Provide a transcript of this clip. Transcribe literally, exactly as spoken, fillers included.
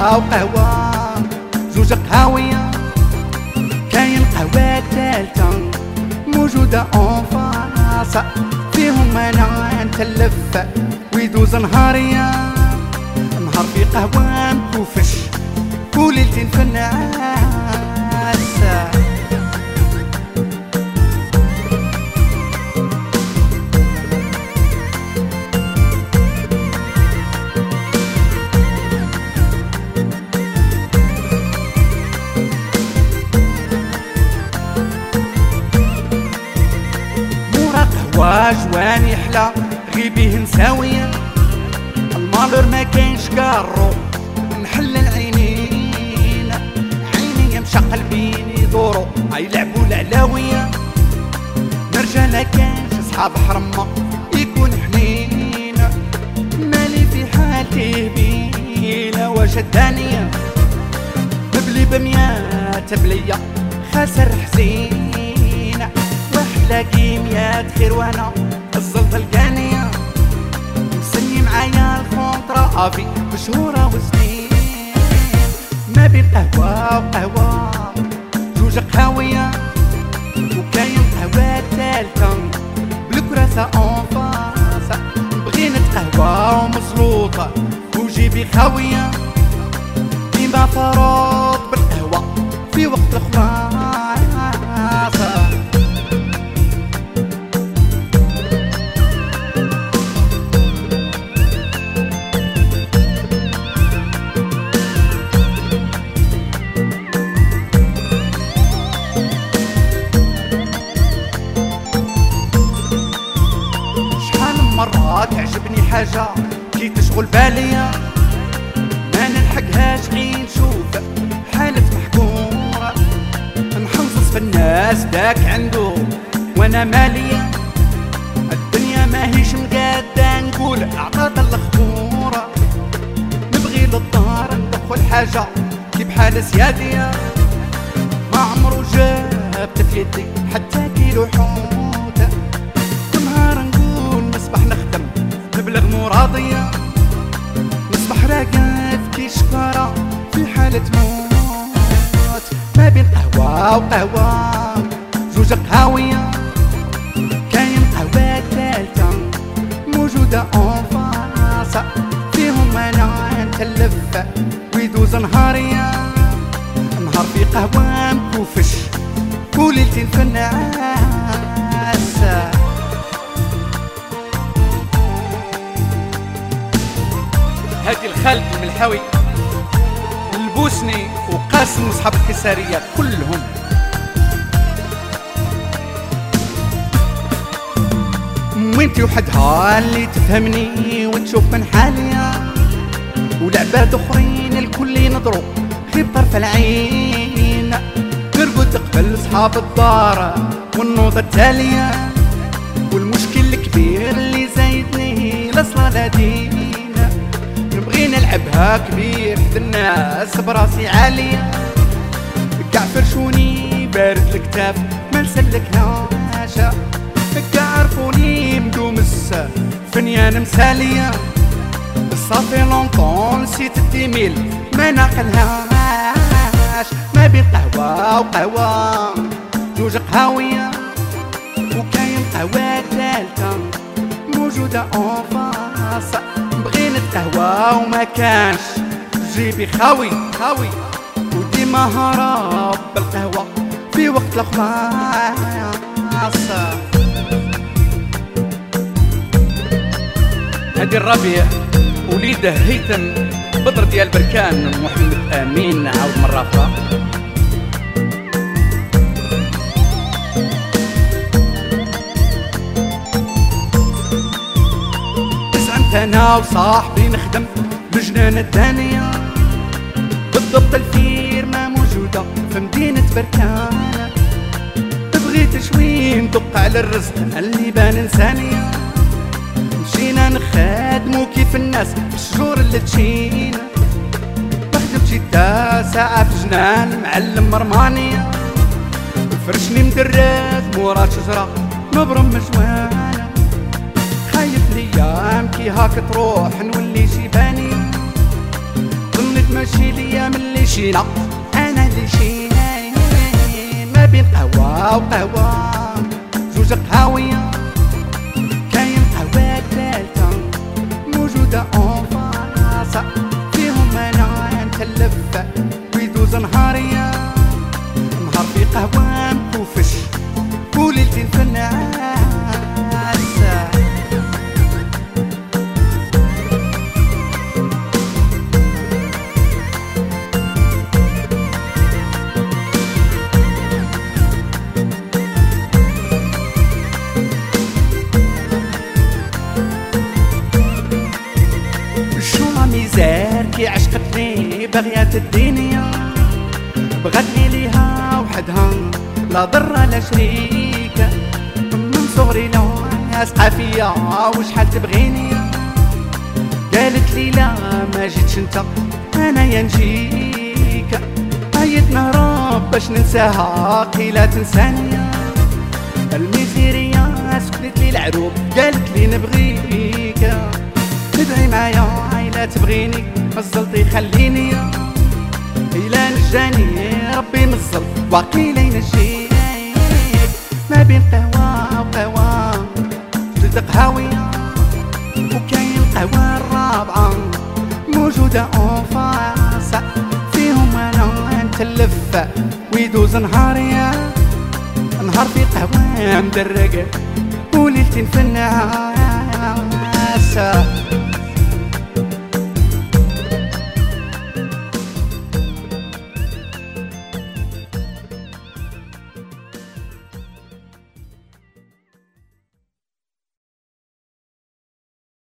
قهوة وقهوة زوج قهاوية، كاين قهوة تالتة موجودة اون فاس، فيهم انا نتلف ويدوز نهاريا، نهار في قهوة مكوفش وليلتين في النعاس. واجوان يحلى غيبيه نساوية، المالور ما كاينش كارو نحل العينين، عيني مشى قلبين يدورو يلعبوا العلاوية، مرجالة كانش صحاب حرمة يكون حنين، مالي في حالتي بينا وجدانية، مبلي بميات بلية خاسر حزين، لاقي ميات خير وانا الزلطة القانية، مسني معايا الكونطرا افي بشهورة وسنين، ما بين قهوة وقهوة جوج قهاوية، وكاين قهوة تالتة بالكراسة اون فاس، بغينا قهوة ومزلوطة وجيبي خاوية، ديما فروض بالقهوة في وقت الخلاص. مرات تعجبني حاجة كي تشغل باليا، ما نلحقهاش غير نشوف حالة محكورة، نحنصص في الناس داك عنده وانا مالية، الدنيا ماهيش مقادة نقول اعطات الخطورة، نبغي للدار ندخل حاجة كي بحال سيادية، ما عمرو جابت في يدي حتى كيلو حوت، كل نهار نصبح نخدم نبلغ مراضية، نصبح راقد كي شكارة في حالة موت، ما بين قهوة وقهوة جوج قهاوية، كاين قهوة تالتة موجودة اون فاس، فيهم انا نتلف ويدوز نهاريا، نهار في قهوة مكوفش وليلتين في النعاس. هادي الخالد الملحاوي البوسني وقاسم وصحاب الكسارية كلهم، وانتي وحدها اللي تفهمني وتشوف من حاليا، ولعبات اخرين الكل ينظروا غير طرف العين، نرقد قبل صحاب الدار والنوضة التالية، والمشكل الكبير اللي زايدني لصلا لا دين، نبغي نلعبها كبير حد الناس براسي عالية، قاع فرشوني بارد الكتاف ما نسلكهاش، قاع عرفوني مدومس فنيان مسالية، صافي لونطون نسيت الديميل ما ناقلهاش، ما بين قهوة وقهوة جوج قهاوية، وكاين قهوة تالتة موجودة اون فاس، بغينا قهوة وما كانش جيبي خاوي خاوي، وديما هرب بالقهوة في وقت الخلاص. هادي الربيع وليده هيثم بدر ديال بركان محمد امين عاود مرة أخرى، انا وصاحبي نخدم بجنان الدانية، بالضبط الفيرما موجودة في مدينة بركان، بغيت شوي ندق على الرزق اللي بان انسانية، مشينا نخدمو كيف الناس في الشجور اللي تشينا، بخدم جدة ساعة في جنان معلم مرمانية، فرشني مدرات مورا شجرة مبرم مجوانة، خايف ليام كي هاك تروح نولي شيباني، نتمشي ليا من اللي شينا انا اللي شينا ما بين قهوة وقهوة جوج قهاوية كاين قهوة تالتة موجودة اون فاس فيهم انا نتلف ويدوز نهاريا نهار في قهوة مكوفش وليلتي في النعاس ميزار كي عشقتني بغية تديني بغتني ليها وحدها لا ضرة لا شريكة من صغري لاصقة فيا وشحال تبغيني قالت لي لا ما جيتش انت انا يا نجيك عيط نهرب باش ننساها قيلة تنساني الميزيرية سكنت لي العروب قالت لي نبغيك تدعي معايا عيلة تبغيني مزلطي خليني إلا نجاني ربي مزل واقيلا ينجيك ما بين قهوة وقهوة جوج قهاوية وكاين قهوة الرابعة موجودة اون فاس فيهم انا نتلف ويدوز نهاريا نهار في قهوة مدرقة وليلتي في النهار